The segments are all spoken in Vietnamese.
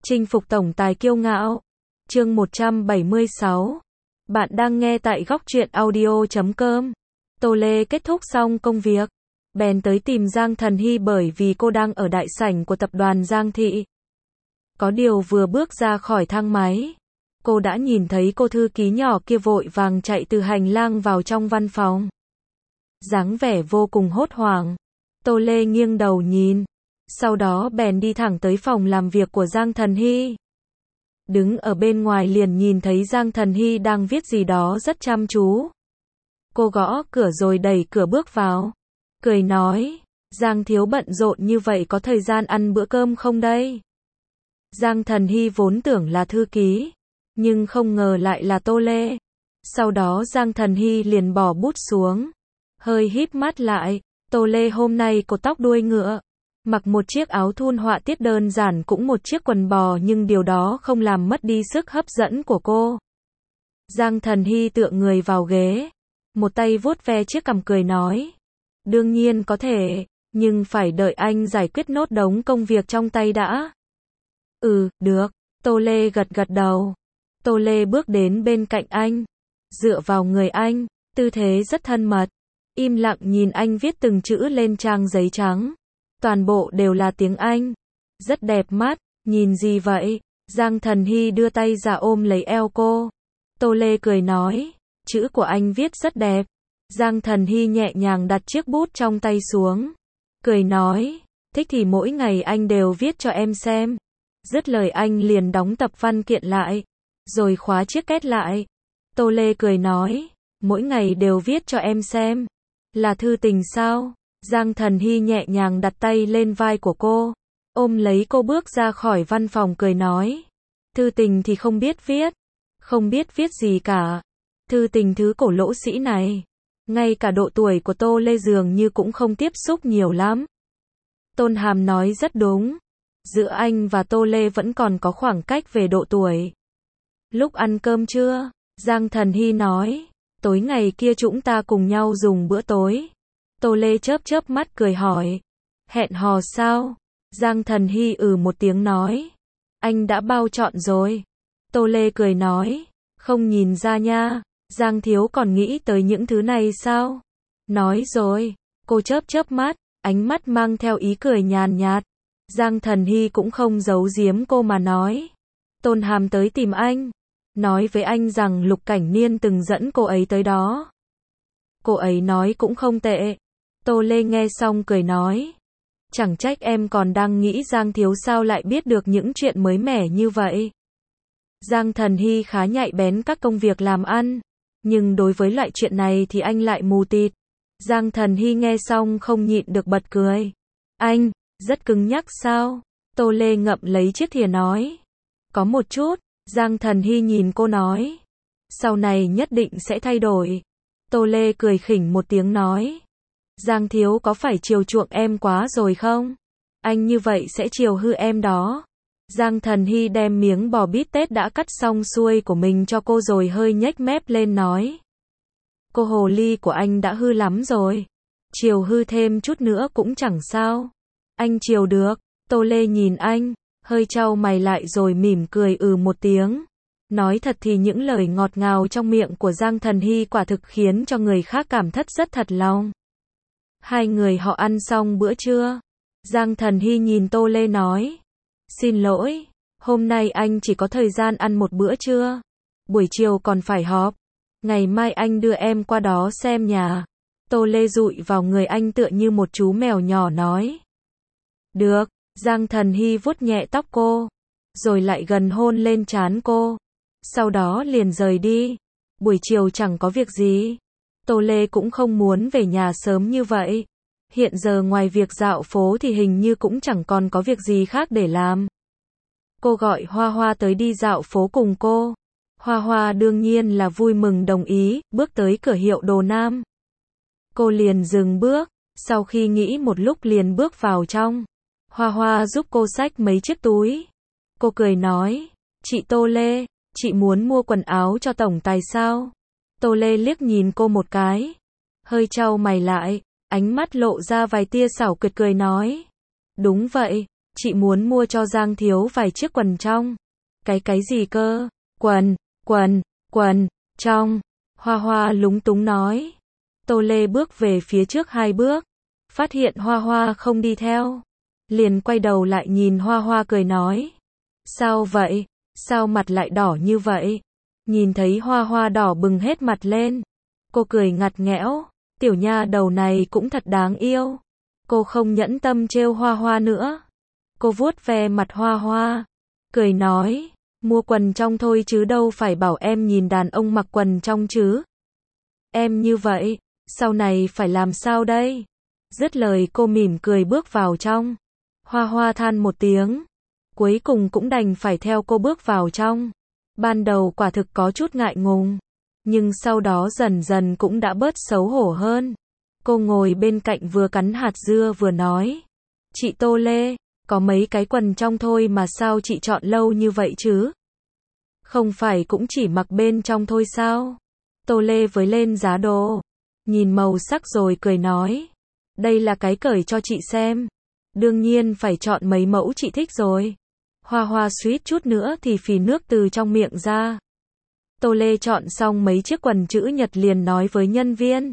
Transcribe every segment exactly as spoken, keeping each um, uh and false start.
Chinh phục tổng tài kiêu ngạo. Chương một trăm bảy mươi sáu. Bạn đang nghe tại góc truyện audio chấm com. Tô Lê kết thúc xong công việc, bèn tới tìm Giang Thần Hy bởi vì cô đang ở đại sảnh của tập đoàn Giang Thị. Có điều vừa bước ra khỏi thang máy, cô đã nhìn thấy cô thư ký nhỏ kia vội vàng chạy từ hành lang vào trong văn phòng. Dáng vẻ vô cùng hốt hoảng. Tô Lê nghiêng đầu nhìn, sau đó bèn đi thẳng tới phòng làm việc của Giang Thần Hy. Đứng ở bên ngoài liền nhìn thấy Giang Thần Hy đang viết gì đó rất chăm chú. Cô gõ cửa rồi đẩy cửa bước vào, cười nói, Giang thiếu bận rộn như vậy có thời gian ăn bữa cơm không đây? Giang Thần Hy vốn tưởng là thư ký, nhưng không ngờ lại là Tô Lê. Sau đó Giang Thần Hy liền bỏ bút xuống, hơi híp mắt lại. Tô Lê hôm nay cột tóc đuôi ngựa, mặc một chiếc áo thun họa tiết đơn giản cũng một chiếc quần bò, nhưng điều đó không làm mất đi sức hấp dẫn của cô. Giang Thần Hy tựa người vào ghế, một tay vuốt ve chiếc cằm cười nói, đương nhiên có thể, nhưng phải đợi anh giải quyết nốt đống công việc trong tay đã. Ừ, được. Tô Lê gật gật đầu. Tô Lê bước đến bên cạnh anh, dựa vào người anh, tư thế rất thân mật, im lặng nhìn anh viết từng chữ lên trang giấy trắng. Toàn bộ đều là tiếng Anh. Rất đẹp mắt. Nhìn gì vậy? Giang Thần Hy đưa tay ra ôm lấy eo cô. Tô Lê cười nói, chữ của anh viết rất đẹp. Giang Thần Hy nhẹ nhàng đặt chiếc bút trong tay xuống, cười nói, thích thì mỗi ngày anh đều viết cho em xem. Dứt lời anh liền đóng tập văn kiện lại, rồi khóa chiếc két lại. Tô Lê cười nói, mỗi ngày đều viết cho em xem. Là thư tình sao? Giang Thần Hy nhẹ nhàng đặt tay lên vai của cô, ôm lấy cô bước ra khỏi văn phòng cười nói, thư tình thì không biết viết, không biết viết gì cả. Thư tình thứ cổ lỗ sĩ này, ngay cả độ tuổi của Tô Lê dường như cũng không tiếp xúc nhiều lắm. Tôn Hàm nói rất đúng, giữa anh và Tô Lê vẫn còn có khoảng cách về độ tuổi. Lúc ăn cơm trưa, Giang Thần Hy nói, tối ngày kia chúng ta cùng nhau dùng bữa tối. Tô Lê chớp chớp mắt cười hỏi, hẹn hò sao? Giang Thần Hy ừ một tiếng nói, anh đã bao chọn rồi. Tô Lê cười nói, không nhìn ra nha, Giang thiếu còn nghĩ tới những thứ này sao? Nói rồi. Cô chớp chớp mắt, ánh mắt mang theo ý cười nhàn nhạt. Giang Thần Hy cũng không giấu giếm cô mà nói, Tôn Hàm tới tìm anh, nói với anh rằng Lục Cảnh Niên từng dẫn cô ấy tới đó. Cô ấy nói cũng không tệ. Tô Lê nghe xong cười nói, chẳng trách em còn đang nghĩ Giang thiếu sao lại biết được những chuyện mới mẻ như vậy. Giang Thần Hy khá nhạy bén các công việc làm ăn, nhưng đối với loại chuyện này thì anh lại mù tịt. Giang Thần Hy nghe xong không nhịn được bật cười. Anh, rất cứng nhắc sao? Tô Lê ngậm lấy chiếc thìa nói. Có một chút. Giang Thần Hy nhìn cô nói, sau này nhất định sẽ thay đổi. Tô Lê cười khỉnh một tiếng nói, Giang thiếu có phải chiều chuộng em quá rồi không? Anh như vậy sẽ chiều hư em đó. Giang Thần Hy đem miếng bò bít tết đã cắt xong xuôi của mình cho cô rồi hơi nhếch mép lên nói, cô hồ ly của anh đã hư lắm rồi, chiều hư thêm chút nữa cũng chẳng sao. Anh chiều được. Tô Lê nhìn anh, hơi chau mày lại rồi mỉm cười ừ một tiếng. Nói thật thì những lời ngọt ngào trong miệng của Giang Thần Hy quả thực khiến cho người khác cảm thất rất thật lòng. Hai người họ ăn xong bữa trưa. Giang Thần Hy nhìn Tô Lê nói, xin lỗi, hôm nay anh chỉ có thời gian ăn một bữa trưa. Buổi chiều còn phải họp. Ngày mai anh đưa em qua đó xem nhà. Tô Lê dụi vào người anh tựa như một chú mèo nhỏ nói. Được. Giang Thần Hy vuốt nhẹ tóc cô, rồi lại gần hôn lên trán cô. Sau đó liền rời đi. Buổi chiều chẳng có việc gì. Tô Lê cũng không muốn về nhà sớm như vậy. Hiện giờ ngoài việc dạo phố thì hình như cũng chẳng còn có việc gì khác để làm. Cô gọi Hoa Hoa tới đi dạo phố cùng cô. Hoa Hoa đương nhiên là vui mừng đồng ý, bước tới cửa hiệu đồ nam. Cô liền dừng bước, sau khi nghĩ một lúc liền bước vào trong. Hoa Hoa giúp cô xách mấy chiếc túi. Cô cười nói, chị Tô Lê, chị muốn mua quần áo cho tổng tài sao? Tô Lê liếc nhìn cô một cái, hơi chau mày lại, ánh mắt lộ ra vài tia xảo quyệt cười nói, đúng vậy, Chị muốn mua cho Giang Thiếu vài chiếc quần trong. Cái cái gì cơ? Quần, quần, quần, trong. Hoa Hoa lúng túng nói. Tô Lê bước về phía trước hai bước. Phát hiện Hoa Hoa không đi theo. Liền quay đầu lại nhìn Hoa Hoa cười nói. Sao vậy? Sao mặt lại đỏ như vậy? Nhìn thấy Hoa Hoa đỏ bừng hết mặt lên. Cô cười ngặt nghẽo. Tiểu nha đầu này cũng thật đáng yêu. Cô không nhẫn tâm trêu Hoa Hoa nữa. Cô vuốt ve mặt Hoa Hoa. Cười nói. Mua quần trong thôi chứ đâu phải bảo em nhìn đàn ông mặc quần trong chứ. Em như vậy, sau này phải làm sao đây? Dứt lời cô mỉm cười bước vào trong. Hoa Hoa than một tiếng. Cuối cùng cũng đành phải theo cô bước vào trong. Ban đầu quả thực có chút ngại ngùng. Nhưng sau đó dần dần cũng đã bớt xấu hổ hơn. Cô ngồi bên cạnh vừa cắn hạt dưa vừa nói. Chị Tô Lê, có mấy cái quần trong thôi mà sao chị chọn lâu như vậy chứ? Không phải cũng chỉ mặc bên trong thôi sao? Tô Lê với lên giá đồ. Nhìn màu sắc rồi cười nói. Đây là cái cởi cho chị xem. Đương nhiên phải chọn mấy mẫu chị thích rồi. Hoa Hoa suýt chút nữa thì phì nước từ trong miệng ra. Tô Lê chọn xong mấy chiếc quần chữ nhật liền nói với nhân viên.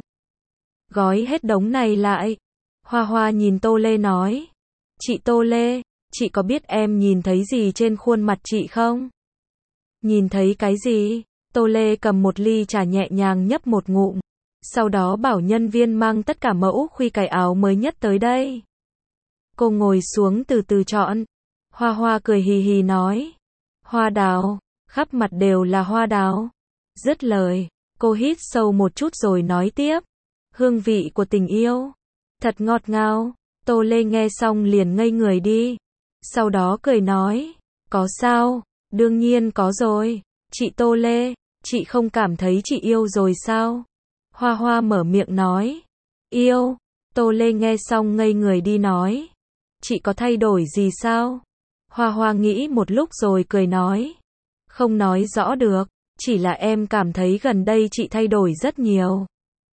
Gói hết đống này lại. Hoa Hoa nhìn Tô Lê nói. Chị Tô Lê, chị có biết em nhìn thấy gì trên khuôn mặt chị không? Nhìn thấy cái gì? Tô Lê cầm một ly trà nhẹ nhàng nhấp một ngụm. Sau đó bảo nhân viên mang tất cả mẫu khuy cái áo mới nhất tới đây. Cô ngồi xuống từ từ chọn. Hoa Hoa cười hì hì nói. Hoa đào, khắp mặt đều là hoa đào. Dứt lời, cô hít sâu một chút rồi nói tiếp. Hương vị của tình yêu. Thật ngọt ngào. Tô Lê nghe xong liền ngây người đi. Sau đó cười nói. Có sao? Đương nhiên có rồi. Chị Tô Lê, chị không cảm thấy chị yêu rồi sao? Hoa Hoa mở miệng nói. Yêu. Tô Lê nghe xong ngây người đi nói. Chị có thay đổi gì sao? Hoa Hoa nghĩ một lúc rồi cười nói. Không nói rõ được, chỉ là em cảm thấy gần đây chị thay đổi rất nhiều.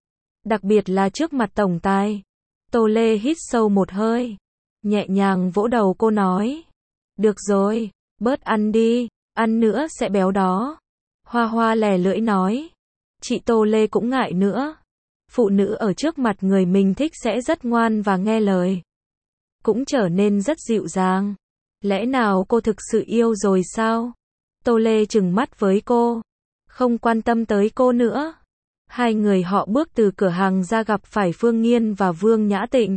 Đặc biệt là trước mặt tổng tài. Tô Lê hít sâu một hơi. Nhẹ nhàng vỗ đầu cô nói. Được rồi, bớt ăn đi, ăn nữa sẽ béo đó. Hoa Hoa lè lưỡi nói. Chị Tô Lê cũng ngại nữa. Phụ nữ ở trước mặt người mình thích sẽ rất ngoan và nghe lời. Cũng trở nên rất dịu dàng. Lẽ nào cô thực sự yêu rồi sao? Tô Lê trừng mắt với cô. Không quan tâm tới cô nữa. Hai người họ bước từ cửa hàng ra gặp phải Phương Nghiên và Vương Nhã Tịnh.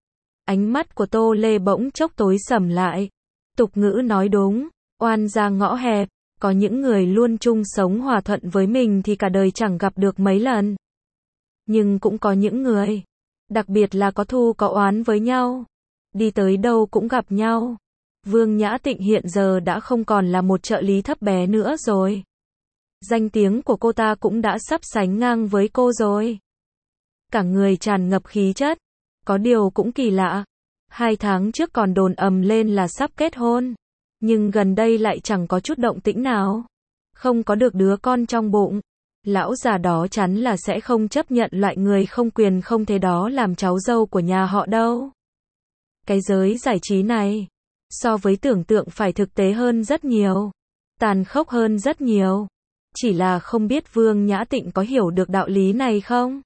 Ánh mắt của Tô Lê bỗng chốc tối sầm lại. Tục ngữ nói đúng, oan ra ngõ hẹp. Có những người luôn chung sống hòa thuận với mình thì cả đời chẳng gặp được mấy lần. Nhưng cũng có những người, đặc biệt là có thù có oán với nhau, đi tới đâu cũng gặp nhau. Vương Nhã Tịnh hiện giờ đã không còn là một trợ lý thấp bé nữa rồi. Danh tiếng của cô ta cũng đã sắp sánh ngang với cô rồi. Cả người tràn ngập khí chất. Có điều cũng kỳ lạ. Hai tháng trước còn đồn ầm lên là sắp kết hôn. Nhưng gần đây lại chẳng có chút động tĩnh nào. Không có được đứa con trong bụng. Lão già đó chắn là sẽ không chấp nhận loại người không quyền không thế đó làm cháu dâu của nhà họ đâu. Cái giới giải trí này, so với tưởng tượng phải thực tế hơn rất nhiều. Tàn khốc hơn rất nhiều. Chỉ là không biết Vương Nhã Tịnh có hiểu được đạo lý này không?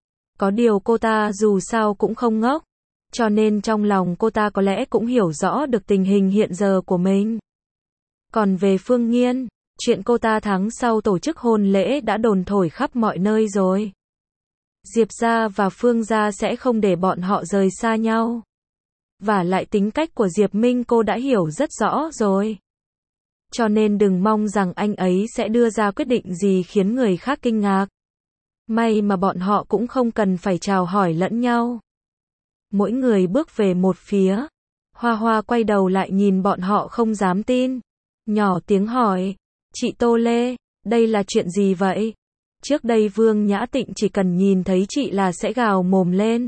Có điều cô ta dù sao cũng không ngốc. Cho nên trong lòng cô ta có lẽ cũng hiểu rõ được tình hình hiện giờ của mình. Còn về Phương Nghiên, chuyện cô ta tháng sau tổ chức hôn lễ đã đồn thổi khắp mọi nơi rồi. Diệp gia và Phương gia sẽ không để bọn họ rời xa nhau. Và lại tính cách của Diệp Minh cô đã hiểu rất rõ rồi. Cho nên đừng mong rằng anh ấy sẽ đưa ra quyết định gì khiến người khác kinh ngạc. May mà bọn họ cũng không cần phải chào hỏi lẫn nhau. Mỗi người bước về một phía. Hoa Hoa quay đầu lại nhìn bọn họ không dám tin. Nhỏ tiếng hỏi. Chị Tô Lê, đây là chuyện gì vậy? Trước đây Vương Nhã Tịnh chỉ cần nhìn thấy chị là sẽ gào mồm lên.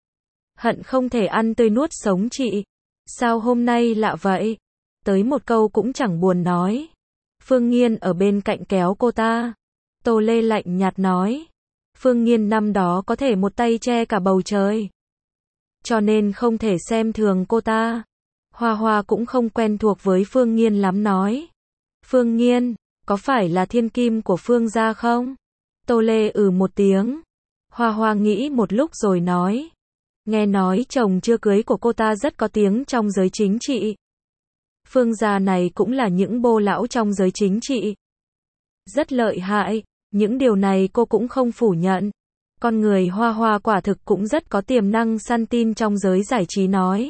Hận không thể ăn tươi nuốt sống chị. Sao hôm nay lạ vậy? Tới một câu cũng chẳng buồn nói. Phương Nghiên ở bên cạnh kéo cô ta. Tô Lê lạnh nhạt nói. Phương Nghiên năm đó có thể một tay che cả bầu trời. Cho nên không thể xem thường cô ta. Hoa Hoa cũng không quen thuộc với Phương Nghiên lắm nói. Phương Nghiên, có phải là thiên kim của Phương gia không? Tô Lê ừ một tiếng. Hoa Hoa nghĩ một lúc rồi nói. Nghe nói chồng chưa cưới của cô ta rất có tiếng trong giới chính trị. Phương gia này cũng là những bô lão trong giới chính trị. Rất lợi hại, những điều này cô cũng không phủ nhận. Con người Hoa Hoa quả thực cũng rất có tiềm năng săn tin trong giới giải trí nói.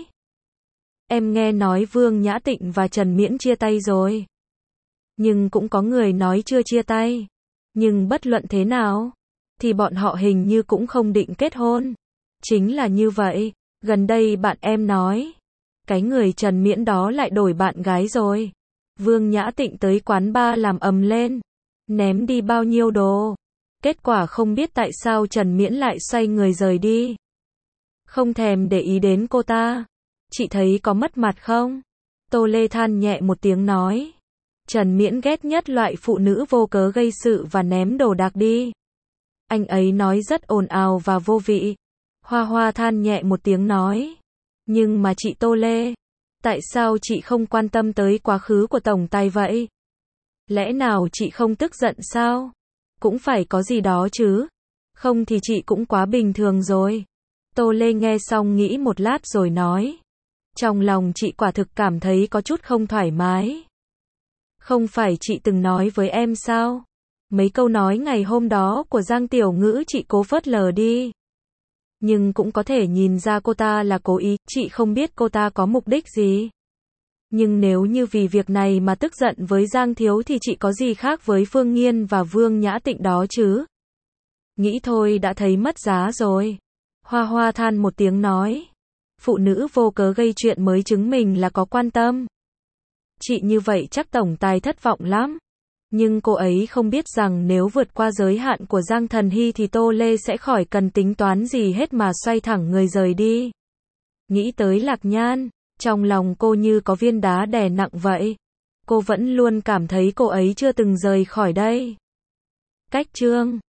Em nghe nói Vương Nhã Tịnh và Trần Miễn chia tay rồi. Nhưng cũng có người nói chưa chia tay. Nhưng bất luận thế nào, thì bọn họ hình như cũng không định kết hôn. Chính là như vậy, gần đây bạn em nói. Cái người Trần Miễn đó lại đổi bạn gái rồi. Vương Nhã Tịnh tới quán bar làm ầm lên. Ném đi bao nhiêu đồ. Kết quả không biết tại sao Trần Miễn lại xoay người rời đi. Không thèm để ý đến cô ta. Chị thấy có mất mặt không? Tô Lê than nhẹ một tiếng nói. Trần Miễn ghét nhất loại phụ nữ vô cớ gây sự và ném đồ đạc đi. Anh ấy nói rất ồn ào và vô vị. Hoa Hoa than nhẹ một tiếng nói. Nhưng mà chị Tô Lê, tại sao chị không quan tâm tới quá khứ của tổng tài vậy? Lẽ nào chị không tức giận sao? Cũng phải có gì đó chứ. Không thì chị cũng quá bình thường rồi. Tô Lê nghe xong nghĩ một lát rồi nói. Trong lòng chị quả thực cảm thấy có chút không thoải mái. Không phải chị từng nói với em sao? Mấy câu nói ngày hôm đó của Giang Tiểu Ngữ chị cố phớt lờ đi. Nhưng cũng có thể nhìn ra cô ta là cố ý, chị không biết cô ta có mục đích gì. Nhưng nếu như vì việc này mà tức giận với Giang Thiếu thì chị có gì khác với Phương Nghiên và Vương Nhã Tịnh đó chứ? Nghĩ thôi đã thấy mất giá rồi. Hoa Hoa than một tiếng nói. Phụ nữ vô cớ gây chuyện mới chứng minh là có quan tâm. Chị như vậy chắc tổng tài thất vọng lắm. Nhưng cô ấy không biết rằng nếu vượt qua giới hạn của Giang Thần Hy thì Tô Lê sẽ khỏi cần tính toán gì hết mà xoay thẳng người rời đi. Nghĩ tới Lạc Nhan, trong lòng cô như có viên đá đè nặng vậy. Cô vẫn luôn cảm thấy cô ấy chưa từng rời khỏi đây. Cách chương